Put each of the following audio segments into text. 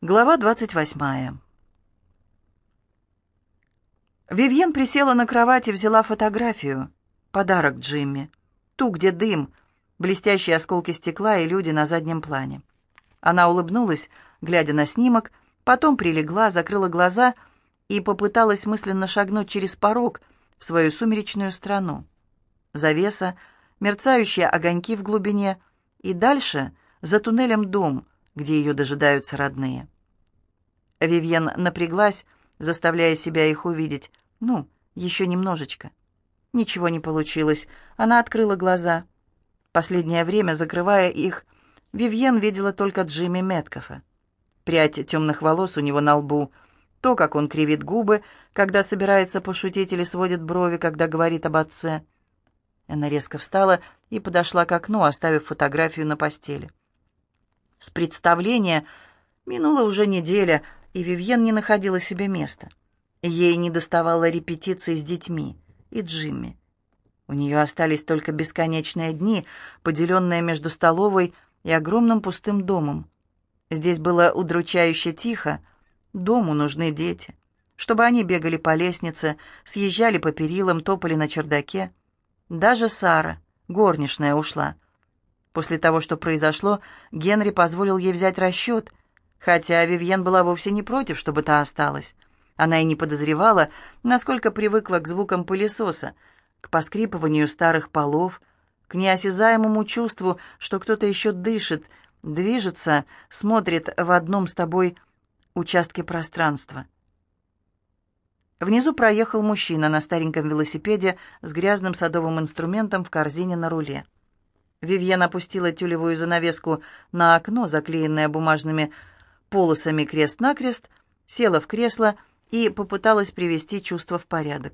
Глава 28. Вивьен присела на кровать и взяла фотографию. Подарок Джимми. Ту, где дым, блестящие осколки стекла и люди на заднем плане. Она улыбнулась, глядя на снимок, потом прилегла, закрыла глаза и попыталась мысленно шагнуть через порог в свою сумеречную страну. Завеса, мерцающие огоньки в глубине, и дальше, за туннелем, дом, где ее дожидаются родные. Вивьен напряглась, заставляя себя их увидеть. Ну, еще немножечко. Ничего не получилось. Она открыла глаза. Последнее время, закрывая их, Вивьен видела только Джимми Меткалфа. Прядь темных волос у него на лбу, то, как он кривит губы, когда собирается пошутить или сводит брови, когда говорит об отце. Она резко встала и подошла к окну, оставив фотографию на постели. С представления минула уже неделя, и Вивьен не находила себе места. Ей недоставало репетиций с детьми и Джимми. У нее остались только бесконечные дни, поделенные между столовой и огромным пустым домом. Здесь было удручающе тихо. Дому нужны дети, чтобы они бегали по лестнице, съезжали по перилам, топали на чердаке. Даже Сара, горничная, ушла. После того, что произошло, Генри позволил ей взять расчет, хотя Вивьен была вовсе не против, чтобы та осталась. Она и не подозревала, насколько привыкла к звукам пылесоса, к поскрипыванию старых полов, к неосязаемому чувству, что кто-то еще дышит, движется, смотрит в одном с тобой участке пространства. Внизу проехал мужчина на стареньком велосипеде с грязным садовым инструментом в корзине на руле. Вивьен опустила тюлевую занавеску на окно, заклеенное бумажными полосами крест-накрест, села в кресло и попыталась привести чувства в порядок.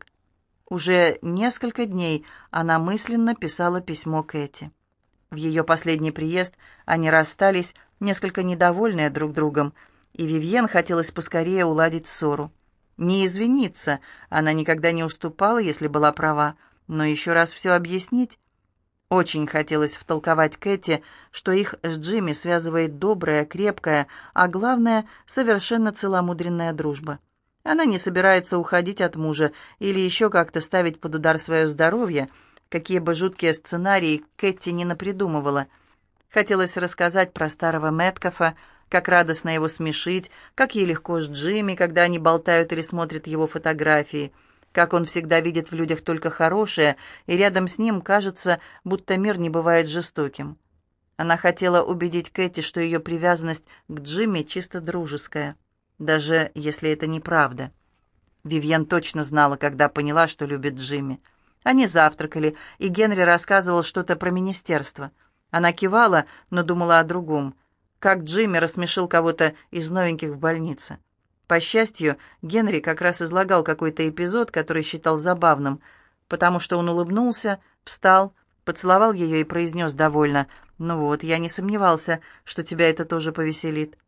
Уже несколько дней она мысленно писала письмо Кэти. В ее последний приезд они расстались, несколько недовольные друг другом, и Вивьен хотелось поскорее уладить ссору. Не извиниться, она никогда не уступала, если была права, но еще раз все объяснить. Очень хотелось втолковать Кэти, что их с Джимми связывает добрая, крепкая, а главное, совершенно целомудренная дружба. Она не собирается уходить от мужа или еще как-то ставить под удар свое здоровье, какие бы жуткие сценарии Кэти не напридумывала. Хотелось рассказать про старого Меткалфа, как радостно его смешить, как ей легко с Джимми, когда они болтают или смотрят его фотографии, как он всегда видит в людях только хорошее, и рядом с ним кажется, будто мир не бывает жестоким. Она хотела убедить Кэти, что ее привязанность к Джимми чисто дружеская, даже если это неправда. Вивьен точно знала, когда поняла, что любит Джимми. Они завтракали, и Генри рассказывал что-то про министерство. Она кивала, но думала о другом. Как Джимми рассмешил кого-то из новеньких в больнице. По счастью, Генри как раз излагал какой-то эпизод, который считал забавным, потому что он улыбнулся, встал, поцеловал ее и произнес довольно: «Ну вот, я не сомневался, что тебя это тоже повеселит».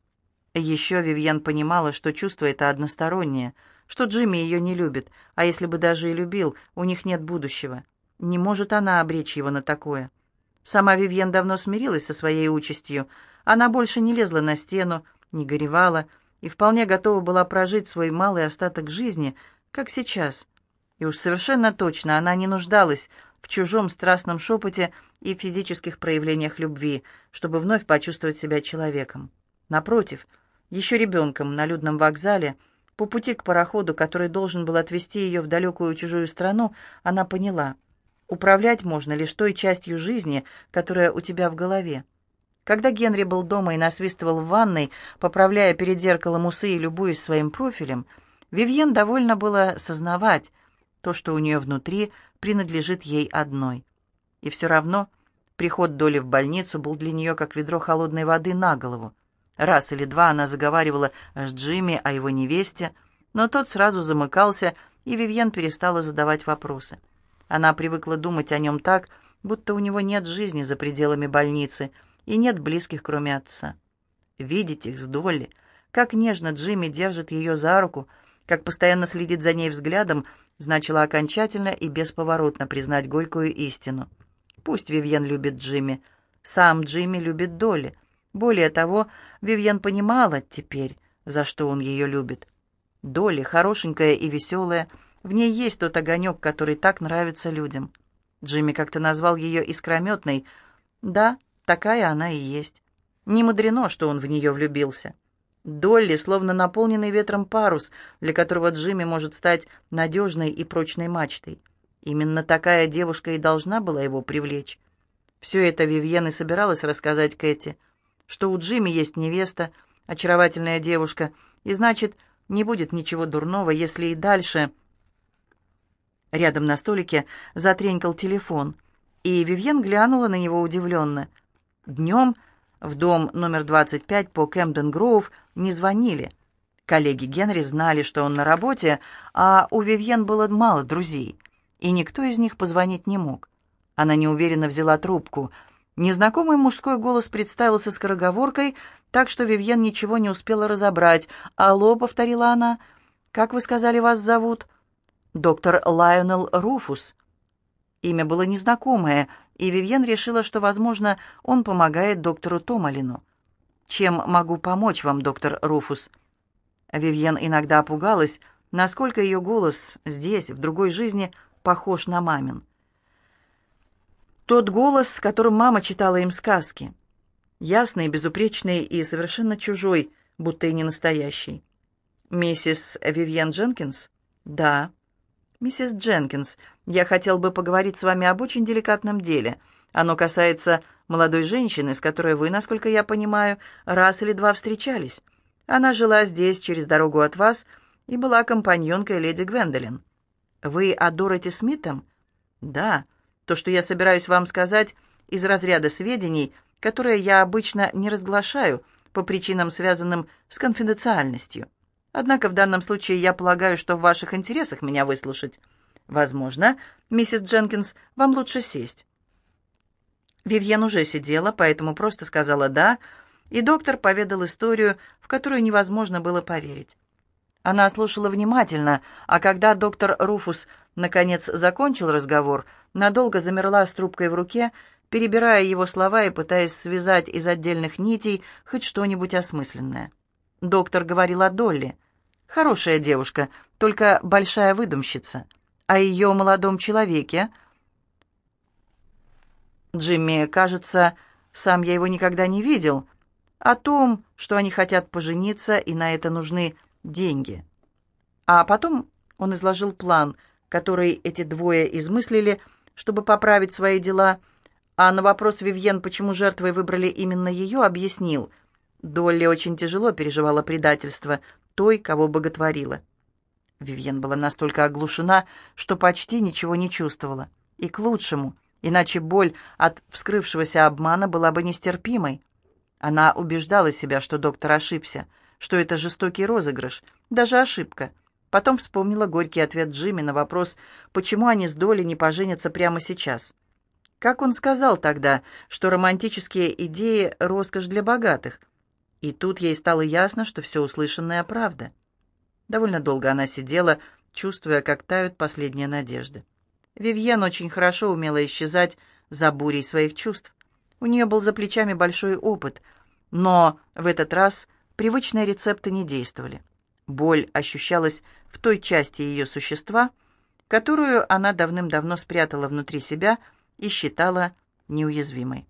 Еще Вивьен понимала, что чувство это одностороннее, что Джимми ее не любит, а если бы даже и любил, у них нет будущего. Не может она обречь его на такое. Сама Вивьен давно смирилась со своей участью. Она больше не лезла на стену, не горевала и вполне готова была прожить свой малый остаток жизни, как сейчас. И уж совершенно точно она не нуждалась в чужом страстном шепоте и физических проявлениях любви, чтобы вновь почувствовать себя человеком. Напротив, еще ребенком на людном вокзале, по пути к пароходу, который должен был отвезти ее в далекую чужую страну, она поняла: управлять можно лишь той частью жизни, которая у тебя в голове. Когда Генри был дома и насвистывал в ванной, поправляя перед зеркалом усы и любуясь своим профилем, Вивьен довольно было сознавать, то, что у нее внутри, принадлежит ей одной. И все равно приход Долли в больницу был для нее как ведро холодной воды на голову. Раз или два она заговаривала с Джимми о его невесте, но тот сразу замыкался, и Вивьен перестала задавать вопросы. Она привыкла думать о нем так, будто у него нет жизни за пределами больницы и нет близких, кроме отца. Видеть их с Долли, как нежно Джимми держит ее за руку, как постоянно следит за ней взглядом, значило окончательно и бесповоротно признать горькую истину. Пусть Вивьен любит Джимми, сам Джимми любит Долли. Более того, Вивьен понимала теперь, за что он ее любит. Долли хорошенькая и веселая, в ней есть тот огонек, который так нравится людям. Джимми как-то назвал ее искрометной. Да, такая она и есть. Не мудрено, что он в нее влюбился. Долли словно наполненный ветром парус, для которого Джимми может стать надежной и прочной мачтой. Именно такая девушка и должна была его привлечь. Все это Вивьен и собиралась рассказать Кэти, что у Джимми есть невеста, очаровательная девушка, и значит, не будет ничего дурного, если и дальше... Рядом на столике затренькал телефон, и Вивьен глянула на него удивленно. Днем в дом номер 25 по Кэмден-Гроув не звонили. Коллеги Генри знали, что он на работе, а у Вивьен было мало друзей, и никто из них позвонить не мог. Она неуверенно взяла трубку. Незнакомый мужской голос представился скороговоркой, так что Вивьен ничего не успела разобрать. «Алло», — повторила она, — «как вы сказали, вас зовут?» «Доктор Лайонел Руфус». Имя было незнакомое, и Вивьен решила, что, возможно, он помогает доктору Томалину. «Чем могу помочь вам, доктор Руфус?» Вивьен иногда пугалась, насколько ее голос здесь, в другой жизни, похож на мамин. Тот голос, с которым мама читала им сказки. Ясный, безупречный и совершенно чужой, будто и не настоящий. «Миссис Вивьен Дженкинс?» «Да». «Миссис Дженкинс, я хотел бы поговорить с вами об очень деликатном деле. Оно касается молодой женщины, с которой вы, насколько я понимаю, раз или два встречались. Она жила здесь, через дорогу от вас, и была компаньонкой леди Гвендолин». «Вы о Дороти Смитом?» «Да. То, что я собираюсь вам сказать, из разряда сведений, которые я обычно не разглашаю по причинам, связанным с конфиденциальностью. Однако в данном случае я полагаю, что в ваших интересах меня выслушать. Возможно, миссис Дженкинс, вам лучше сесть». Вивьен уже сидела, поэтому просто сказала «да», и доктор поведал историю, в которую невозможно было поверить. Она слушала внимательно, а когда доктор Руфус наконец закончил разговор, надолго замерла с трубкой в руке, перебирая его слова и пытаясь связать из отдельных нитей хоть что-нибудь осмысленное. Доктор говорил о Долли. Хорошая девушка, только большая выдумщица. О ее молодом человеке. Джимми, кажется, сам я его никогда не видел. О том, что они хотят пожениться, и на это нужны деньги. А потом он изложил план, который эти двое измыслили, чтобы поправить свои дела, а на вопрос Вивьен, почему жертвой выбрали именно ее, объяснил: Долли очень тяжело переживала предательство той, кого боготворила. Вивьен была настолько оглушена, что почти ничего не чувствовала. И к лучшему, иначе боль от вскрывшегося обмана была бы нестерпимой. Она убеждала себя, что доктор ошибся, что это жестокий розыгрыш, даже ошибка. Потом вспомнила горький ответ Джимми на вопрос, почему они с Долли не поженятся прямо сейчас. Как он сказал тогда, что романтические идеи — роскошь для богатых. И тут ей стало ясно, что все услышанное правда. Довольно долго она сидела, чувствуя, как тают последние надежды. Вивьен очень хорошо умела исчезать за бурей своих чувств. У нее был за плечами большой опыт, но в этот раз привычные рецепты не действовали. Боль ощущалась в той части ее существа, которую она давным-давно спрятала внутри себя и считала неуязвимой.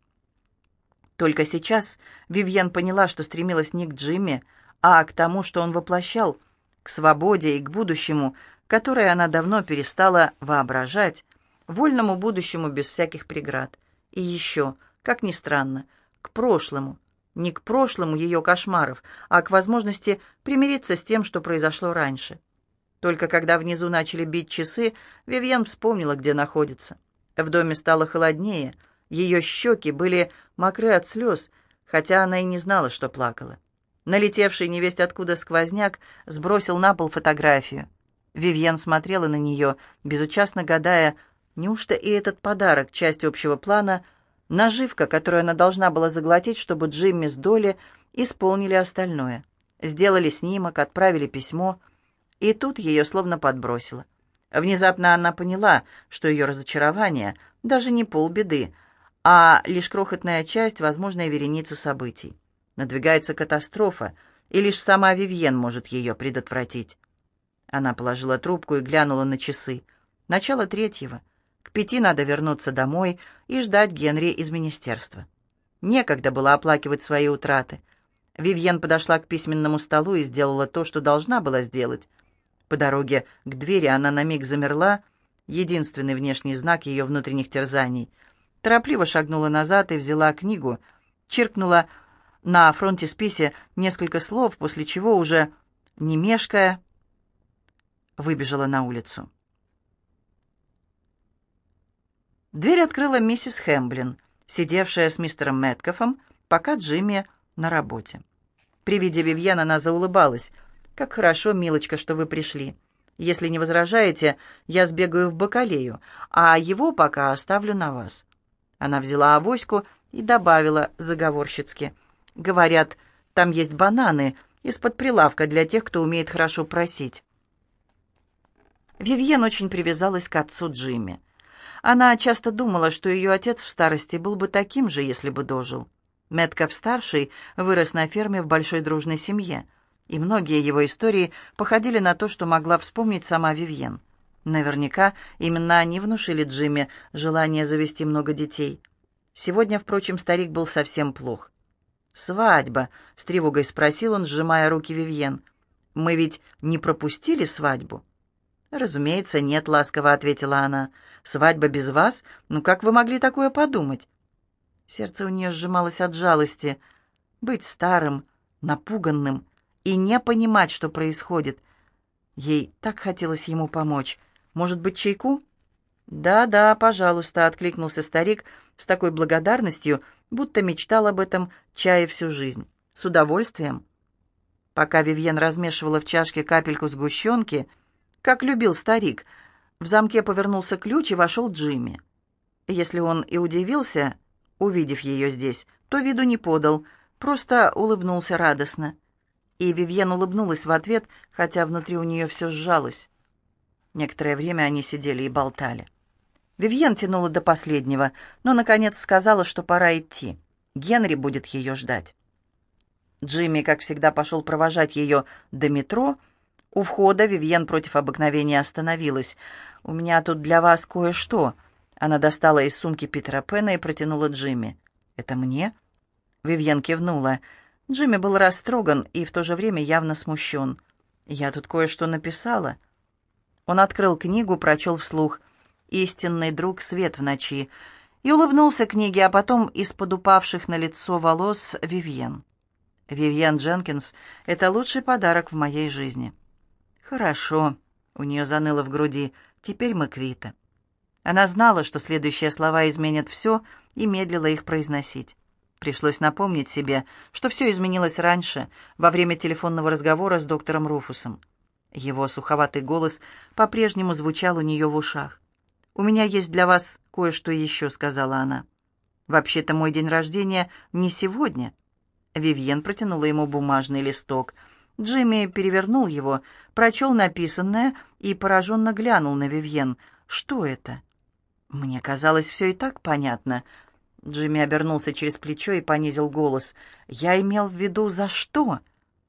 Только сейчас Вивьен поняла, что стремилась не к Джимми, а к тому, что он воплощал, к свободе и к будущему, которое она давно перестала воображать, вольному будущему без всяких преград. И еще, как ни странно, к прошлому. Не к прошлому ее кошмаров, а к возможности примириться с тем, что произошло раньше. Только когда внизу начали бить часы, Вивьен вспомнила, где находится. В доме стало холоднее, ее щеки были мокры от слез, хотя она и не знала, что плакала. Налетевший невесть откуда сквозняк сбросил на пол фотографию. Вивьен смотрела на нее, безучастно гадая, неужто и этот подарок — часть общего плана, наживка, которую она должна была заглотить, чтобы Джимми с Долли исполнили остальное. Сделали снимок, отправили письмо, и тут ее словно подбросило. Внезапно она поняла, что ее разочарование даже не полбеды, а лишь крохотная часть возможной вереницы событий. Надвигается катастрофа, и лишь сама Вивьен может ее предотвратить. Она положила трубку и глянула на часы. Начало 3:00. К 5 надо вернуться домой и ждать Генри из министерства. Некогда было оплакивать свои утраты. Вивьен подошла к письменному столу и сделала то, что должна была сделать. По дороге к двери она на миг замерла, единственный внешний знак ее внутренних терзаний. Торопливо шагнула назад и взяла книгу, чиркнула на фронтисписе несколько слов, после чего уже, не мешкая, выбежала на улицу. Дверь открыла миссис Хэмблин, сидевшая с мистером Мэткоффом, пока Джимми на работе. При виде Вивьен она заулыбалась. «Как хорошо, милочка, что вы пришли. Если не возражаете, я сбегаю в бакалею, а его пока оставлю на вас». Она взяла авоську и добавила заговорщицки: «Говорят, там есть бананы из-под прилавка для тех, кто умеет хорошо просить». Вивьен очень привязалась к отцу Джимми. Она часто думала, что ее отец в старости был бы таким же, если бы дожил. Мэткофф-старший вырос на ферме в большой дружной семье, и многие его истории походили на то, что могла вспомнить сама Вивьен. Наверняка именно они внушили Джимми желание завести много детей. Сегодня, впрочем, старик был совсем плох. «Свадьба?» — с тревогой спросил он, сжимая руки Вивьен. «Мы ведь не пропустили свадьбу?» «Разумеется, нет», — ласково ответила она. «Свадьба без вас? Ну как вы могли такое подумать?» Сердце у нее сжималось от жалости. Быть старым, напуганным и не понимать, что происходит. Ей так хотелось ему помочь. «Может быть, чайку?» «Да, пожалуйста», — откликнулся старик с такой благодарностью, будто мечтал об этом чае всю жизнь. «С удовольствием». Пока Вивьен размешивала в чашке капельку сгущенки, как любил старик, в замке повернулся ключ и вошел Джимми. Если он и удивился, увидев ее здесь, то виду не подал, просто улыбнулся радостно. И Вивьен улыбнулась в ответ, хотя внутри у нее все сжалось. Некоторое время они сидели и болтали. Вивьен тянула до последнего, но, наконец, сказала, что пора идти. Генри будет ее ждать. Джимми, как всегда, пошел провожать ее до метро. У входа Вивьен против обыкновения остановилась. «У меня тут для вас кое-что». Она достала из сумки Питера Пэна и протянула Джимми. «Это мне?» Вивьен кивнула. Джимми был растроган и в то же время явно смущен. «Я тут кое-что написала». Он открыл книгу, прочел вслух «Истинный друг, свет в ночи» и улыбнулся книге, а потом из-под упавших на лицо волос Вивьен. «Вивьен Дженкинс — это лучший подарок в моей жизни». «Хорошо», — у нее заныло в груди, — «теперь мы квиты». Она знала, что следующие слова изменят все, и медлила их произносить. Пришлось напомнить себе, что все изменилось раньше, во время телефонного разговора с доктором Руфусом. Его суховатый голос по-прежнему звучал у нее в ушах. «У меня есть для вас кое-что еще», — сказала она. «Вообще-то мой день рождения не сегодня». Вивьен протянула ему бумажный листок. Джимми перевернул его, прочел написанное и пораженно глянул на Вивьен. «Что это?» «Мне казалось, все и так понятно». Джимми обернулся через плечо и понизил голос. «Я имел в виду, за что?»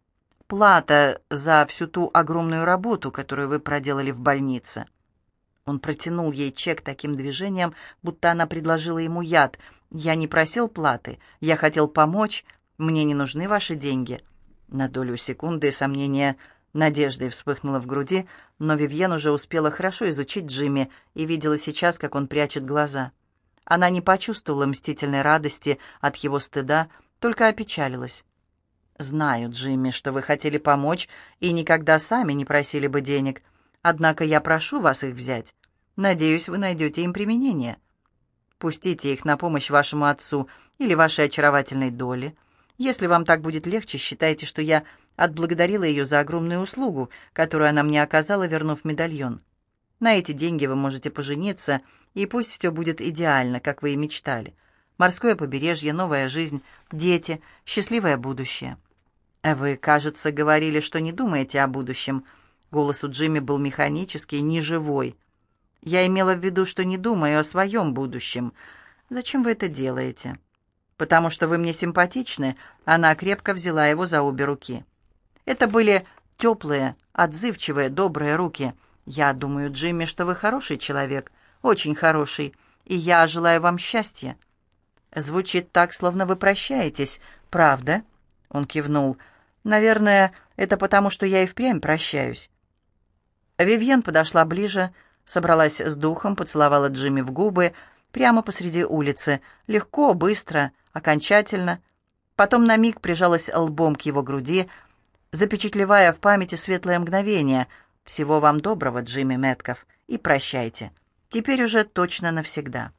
«Плата за всю ту огромную работу, которую вы проделали в больнице». Он протянул ей чек таким движением, будто она предложила ему яд. «Я не просил платы, я хотел помочь. Мне не нужны ваши деньги». На долю секунды сомнение надеждой вспыхнуло в груди, но Вивьен уже успела хорошо изучить Джимми и видела сейчас, как он прячет глаза. Она не почувствовала мстительной радости от его стыда, только опечалилась. «Знаю, Джимми, что вы хотели помочь и никогда сами не просили бы денег. Однако я прошу вас их взять. Надеюсь, вы найдете им применение. Пустите их на помощь вашему отцу или вашей очаровательной Долли. Если вам так будет легче, считайте, что я отблагодарила ее за огромную услугу, которую она мне оказала, вернув медальон. На эти деньги вы можете пожениться, и пусть все будет идеально, как вы и мечтали. Морское побережье, новая жизнь, дети, счастливое будущее». «Вы, кажется, говорили, что не думаете о будущем». Голос у Джимми был механический, неживой. «Я имела в виду, что не думаю о своем будущем. Зачем вы это делаете?» «Потому что вы мне симпатичны». Она крепко взяла его за обе руки. Это были теплые, отзывчивые, добрые руки. «Я думаю, Джимми, что вы хороший человек, очень хороший, и я желаю вам счастья». «Звучит так, словно вы прощаетесь, правда?» Он кивнул. «Наверное, это потому, что я и впрямь прощаюсь». Вивьен подошла ближе, собралась с духом, поцеловала Джимми в губы прямо посреди улицы, легко, быстро, окончательно. Потом на миг прижалась лбом к его груди, запечатлевая в памяти светлое мгновение. «Всего вам доброго, Джимми Мэтков, и прощайте. Теперь уже точно навсегда».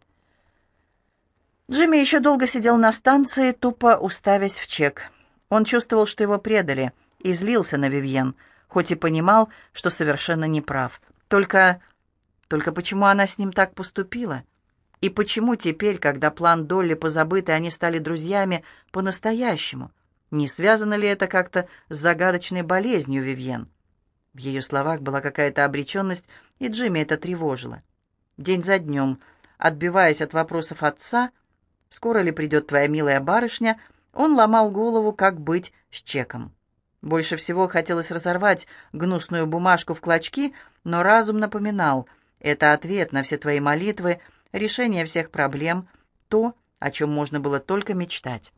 Джимми еще долго сидел на станции, тупо уставясь в чек. Он чувствовал, что его предали, и злился на Вивьен, хоть и понимал, что совершенно не прав. Только почему она с ним так поступила? И почему теперь, когда план Долли позабыт, и они стали друзьями по-настоящему? Не связано ли это как-то с загадочной болезнью Вивьен? В ее словах была какая-то обреченность, и Джимми это тревожило. День за днем, отбиваясь от вопросов отца, «Скоро ли придет твоя милая барышня?», он ломал голову, как быть с чеком. Больше всего хотелось разорвать гнусную бумажку в клочки, но разум напоминал: это ответ на все твои молитвы, решение всех проблем, то, о чем можно было только мечтать.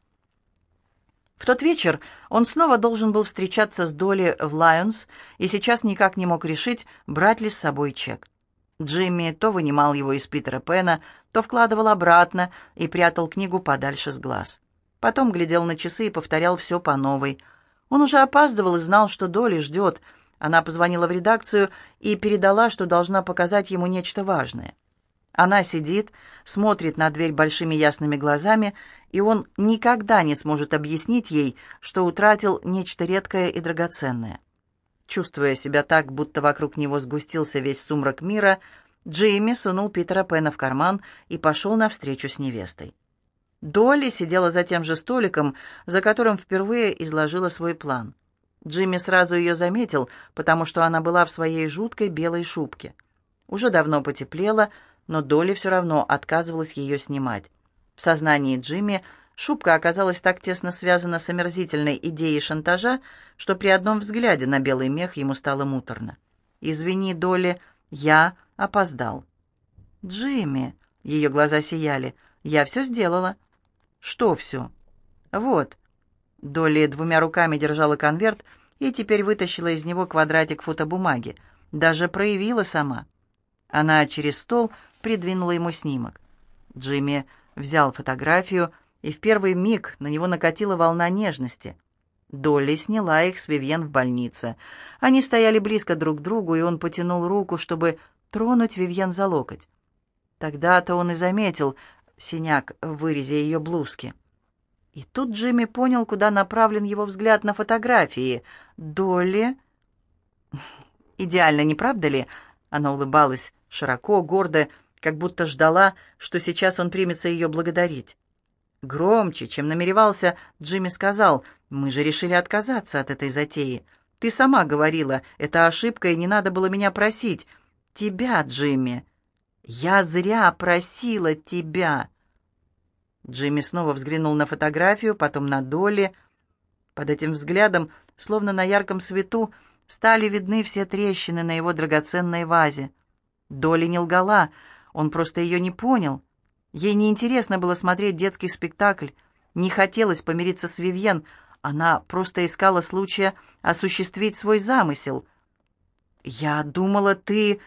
В тот вечер он снова должен был встречаться с Долли в Лайонс, и сейчас никак не мог решить, брать ли с собой чек. Джимми то вынимал его из Питера Пэна, то вкладывал обратно и прятал книгу подальше с глаз. Потом глядел на часы и повторял все по новой. Он уже опаздывал и знал, что Долли ждет. Она позвонила в редакцию и передала, что должна показать ему нечто важное. Она сидит, смотрит на дверь большими ясными глазами, и он никогда не сможет объяснить ей, что утратил нечто редкое и драгоценное. Чувствуя себя так, будто вокруг него сгустился весь сумрак мира, Джимми сунул Питера Пэна в карман и пошел навстречу с невестой. Долли сидела за тем же столиком, за которым впервые изложила свой план. Джимми сразу ее заметил, потому что она была в своей жуткой белой шубке. Уже давно потеплело, но Долли все равно отказывалась ее снимать. В сознании Джимми шубка оказалась так тесно связана с омерзительной идеей шантажа, что при одном взгляде на белый мех ему стало муторно. «Извини, Долли, я опоздал». «Джимми», — ее глаза сияли, — «я все сделала». «Что все?» «Вот». Долли двумя руками держала конверт и теперь вытащила из него квадратик фотобумаги. Даже проявила сама. Она через стол придвинула ему снимок. Джимми взял фотографию, и в первый миг на него накатила волна нежности. Долли сняла их с Вивьен в больнице. Они стояли близко друг к другу, и он потянул руку, чтобы тронуть Вивьен за локоть. Тогда-то он и заметил синяк в вырезе ее блузки. И тут Джимми понял, куда направлен его взгляд на фотографии. Долли... «Идеально, не правда ли?» Она улыбалась широко, гордо, как будто ждала, что сейчас он примется ее благодарить. Громче, чем намеревался, Джимми сказал: «Мы же решили отказаться от этой затеи. Ты сама говорила, это ошибка, и не надо было меня просить. Тебя, Джимми. Я зря просила тебя». Джимми снова взглянул на фотографию, потом на Долли. Под этим взглядом, словно на ярком свету, стали видны все трещины на его драгоценной вазе. Долли не лгала, он просто ее не понял. Ей неинтересно было смотреть детский спектакль, не хотелось помириться с Вивьен, она просто искала случая осуществить свой замысел. «Я думала, ты...»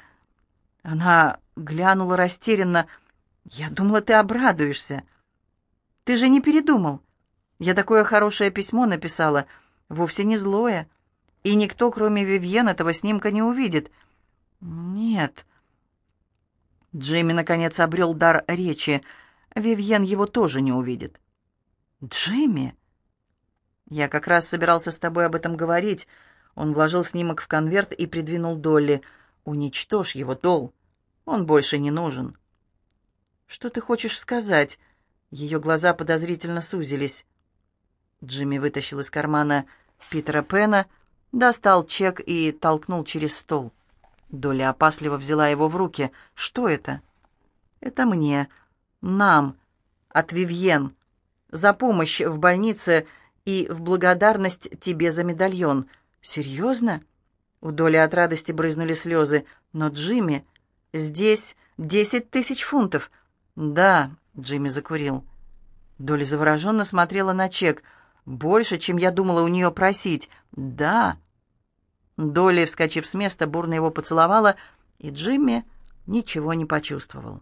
Она глянула растерянно. «Я думала, ты обрадуешься. Ты же не передумал. Я такое хорошее письмо написала, вовсе не злое. И никто, кроме Вивьен, этого снимка не увидит». «Нет». Джимми, наконец, обрел дар речи. Вивьен его тоже не увидит. «Джимми!» «Я как раз собирался с тобой об этом говорить». Он вложил снимок в конверт и придвинул Долли. «Уничтожь его, Дол. Он больше не нужен». «Что ты хочешь сказать?» Ее глаза подозрительно сузились. Джимми вытащил из кармана Питера Пэна, достал чек и толкнул через стол. Долли опасливо взяла его в руки. «Что это?» «Это мне. Нам. От Вивьен. За помощь в больнице и в благодарность тебе за медальон». «Серьезно?» У Долли от радости брызнули слезы. «Но, Джимми, здесь 10 000 фунтов». «Да», — Джимми закурил. Долли завороженно смотрела на чек. «Больше, чем я думала у нее просить». «Да». Долли, вскочив с места, бурно его поцеловала, и Джимми ничего не почувствовал.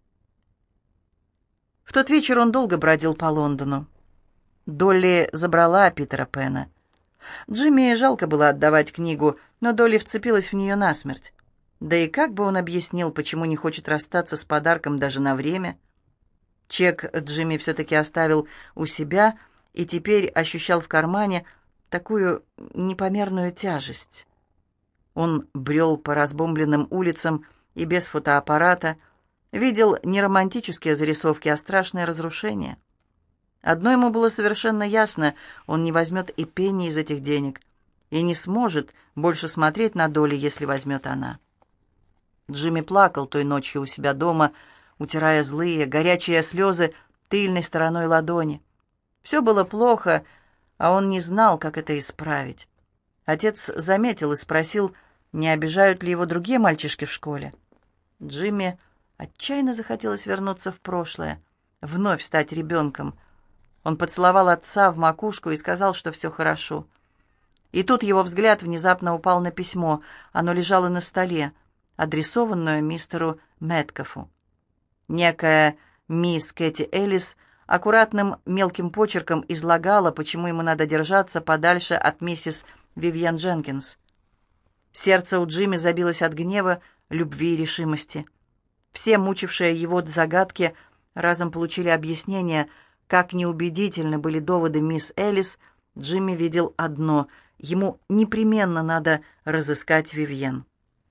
В тот вечер он долго бродил по Лондону. Долли забрала Питера Пэна. Джимми жалко было отдавать книгу, но Долли вцепилась в нее насмерть. Да и как бы он объяснил, почему не хочет расстаться с подарком даже на время? Чек Джимми все-таки оставил у себя и теперь ощущал в кармане такую непомерную тяжесть. Он брел по разбомбленным улицам и без фотоаппарата, видел не романтические зарисовки, а страшное разрушение. Одно ему было совершенно ясно: он не возьмет и пенни из этих денег и не сможет больше смотреть на Долли, если возьмет она. Джимми плакал той ночью у себя дома, утирая злые, горячие слезы тыльной стороной ладони. Все было плохо, а он не знал, как это исправить. Отец заметил и спросил, не обижают ли его другие мальчишки в школе. Джимми отчаянно захотелось вернуться в прошлое, вновь стать ребенком. Он поцеловал отца в макушку и сказал, что все хорошо. И тут его взгляд внезапно упал на письмо. Оно лежало на столе, адресованное мистеру Мэткофу. Некая мисс Кэти Эллис аккуратным мелким почерком излагала, почему ему надо держаться подальше от миссис Вивьен Дженкинс. Сердце у Джимми забилось от гнева, любви и решимости. Все мучившие его загадки разом получили объяснение. Как неубедительны были доводы мисс Эллис, Джимми видел одно: ему непременно надо разыскать Вивьен.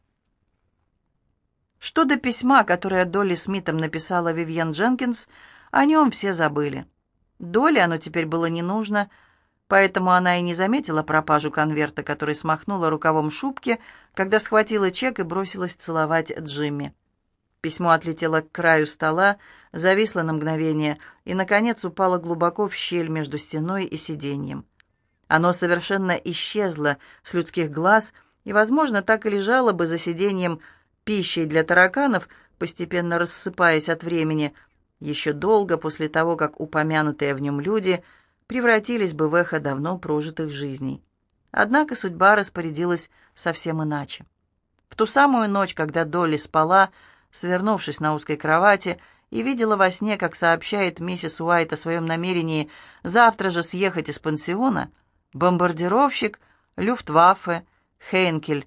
Что до письма, которое Долли Смитом написала Вивьен Дженкинс, о нем все забыли. Долли оно теперь было не нужно, поэтому она и не заметила пропажу конверта, который смахнула рукавом шубки, когда схватила чек и бросилась целовать Джимми. Письмо отлетело к краю стола, зависло на мгновение и, наконец, упало глубоко в щель между стеной и сиденьем. Оно совершенно исчезло с людских глаз и, возможно, так и лежало бы за сиденьем пищей для тараканов, постепенно рассыпаясь от времени, еще долго после того, как упомянутые в нем люди превратились бы в эхо давно прожитых жизней. Однако судьба распорядилась совсем иначе. В ту самую ночь, когда Долли спала, свернувшись на узкой кровати, и видела во сне, как сообщает миссис Уайт о своем намерении завтра же съехать из пансиона, бомбардировщик Люфтваффе Хейнкель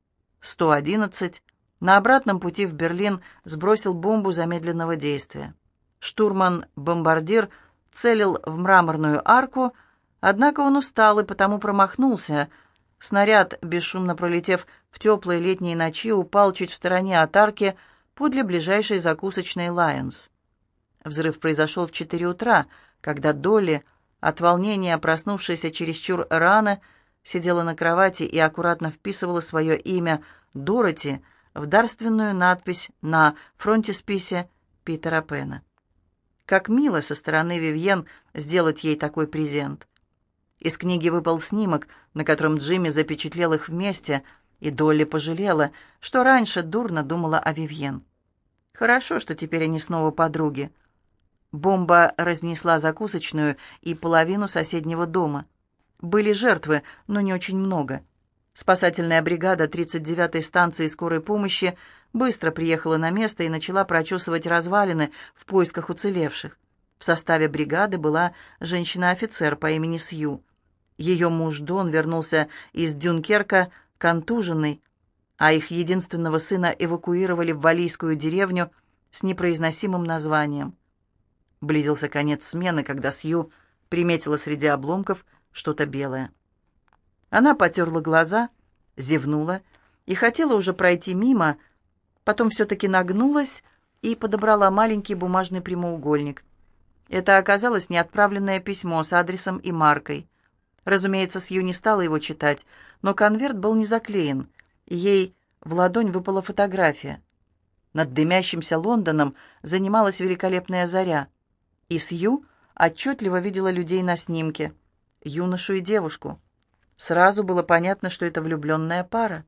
111 на обратном пути в Берлин сбросил бомбу замедленного действия. Штурман-бомбардир целил в мраморную арку, однако он устал и потому промахнулся. Снаряд, бесшумно пролетев в теплые летние ночи, упал чуть в стороне от арки подле ближайшей закусочной «Лайонс». Взрыв произошел в 4 утра, когда Долли, от волнения проснувшаяся чересчур рано, сидела на кровати и аккуратно вписывала свое имя Дороти в дарственную надпись на фронтисписе Питера Пэна. Как мило со стороны Вивьен сделать ей такой презент. Из книги выпал снимок, на котором Джимми запечатлел их вместе, и Долли пожалела, что раньше дурно думала о Вивьен. Хорошо, что теперь они снова подруги. Бомба разнесла закусочную и половину соседнего дома. Были жертвы, но не очень много. Спасательная бригада 39-й станции скорой помощи быстро приехала на место и начала прочесывать развалины в поисках уцелевших. В составе бригады была женщина-офицер по имени Сью. Ее муж Дон вернулся из Дюнкерка контуженный, а их единственного сына эвакуировали в валлийскую деревню с непроизносимым названием. Близился конец смены, когда Сью приметила среди обломков что-то белое. Она потерла глаза, зевнула и хотела уже пройти мимо, потом все-таки нагнулась и подобрала маленький бумажный прямоугольник. Это оказалось неотправленное письмо с адресом и маркой. Разумеется, Сью не стала его читать, но конверт был не заклеен, и ей в ладонь выпала фотография. Над дымящимся Лондоном занималась великолепная заря, и Сью отчетливо видела людей на снимке. юношу и девушку. Сразу было понятно, что это влюбленная пара.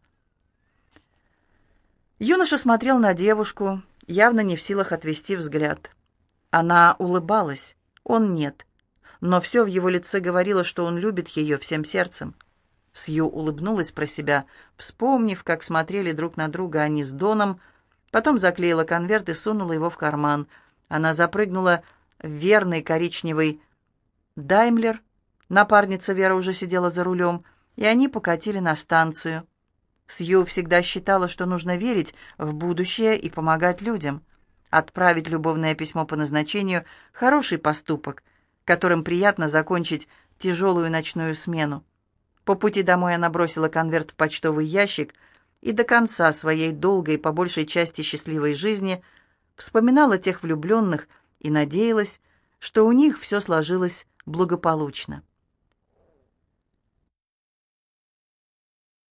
Юноша смотрел на девушку, явно не в силах отвести взгляд. Она улыбалась, он нет. Но все в его лице говорило, что он любит ее всем сердцем. Сью улыбнулась про себя, вспомнив, как смотрели друг на друга они с Доном, потом заклеила конверт и сунула его в карман. Она запрыгнула в верный коричневый «Даймлер». Напарница Вера уже сидела за рулем, и они покатили на станцию. Сью всегда считала, что нужно верить в будущее и помогать людям. Отправить любовное письмо по назначению — хороший поступок, которым приятно закончить тяжелую ночную смену. По пути домой она бросила конверт в почтовый ящик и до конца своей долгой, по большей части счастливой жизни вспоминала тех влюбленных и надеялась, что у них все сложилось благополучно.